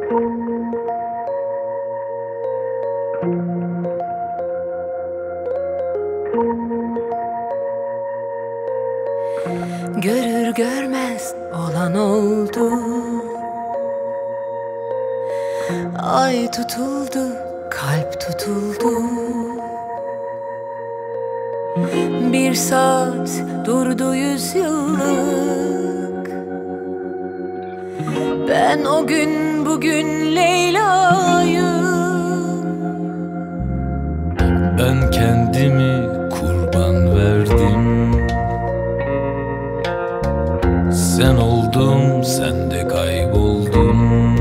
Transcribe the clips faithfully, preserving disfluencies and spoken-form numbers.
Görür görmez olan oldu. Ay tutuldu, kalp tutuldu. Bir saat durdu yüz yıllık. Ben o gün bugün Leyla'yım. Ben kendimi kurban verdim. Sen oldum, sen de kayboldun.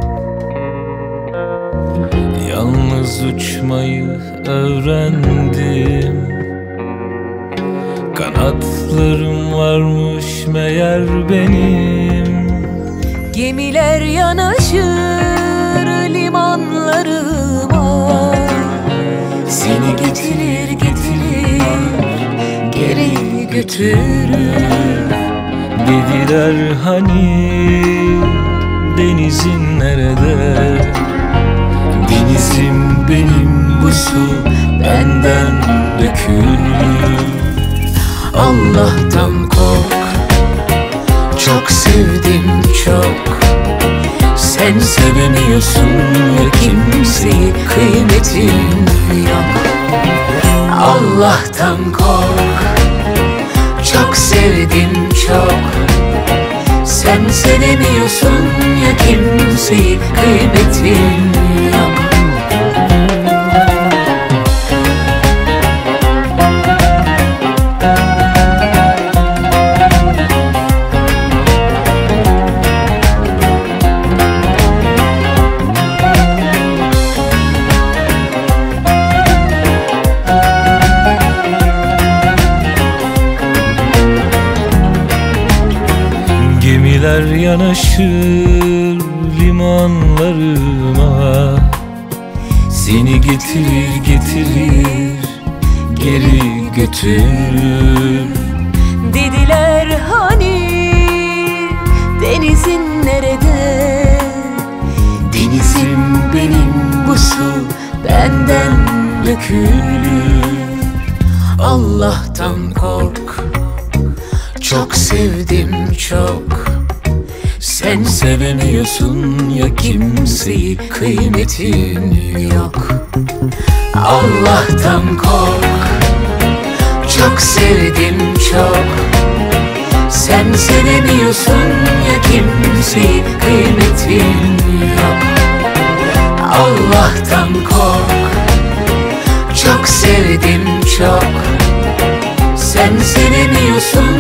Yalnız uçmayı öğrendim. Kanatlarım varmış meğer benim. Gemiler yanaşır limanlarıma. Seni getirir getirir, geri götürür. Dediler hani denizin nerede? Denizim benim, bu su benden dökülür. Allah'tan kork, çok sevdim çok. Sen sevemiyorsun ya kimseyi, kıymetin yok. Allah'tan kork, çok sevdim çok. Sen sevemiyorsun ya kimseyi, kıymetin yok. Gemiler yanaşır limanlarıma. Seni getirir getirir, geri götürür. Dediler hani denizin nerede? Denizim benim, bu su benden dökülür. Allah'tan kork, çok sevdim çok. Sen sevemiyorsun ya kimseyi, kıymetin yok. Allah'tan kork, çok sevdim çok. Sen sevemiyorsun ya kimseyi, kıymetin yok. Allah'tan kork, çok sevdim çok. Sen sevemiyorsun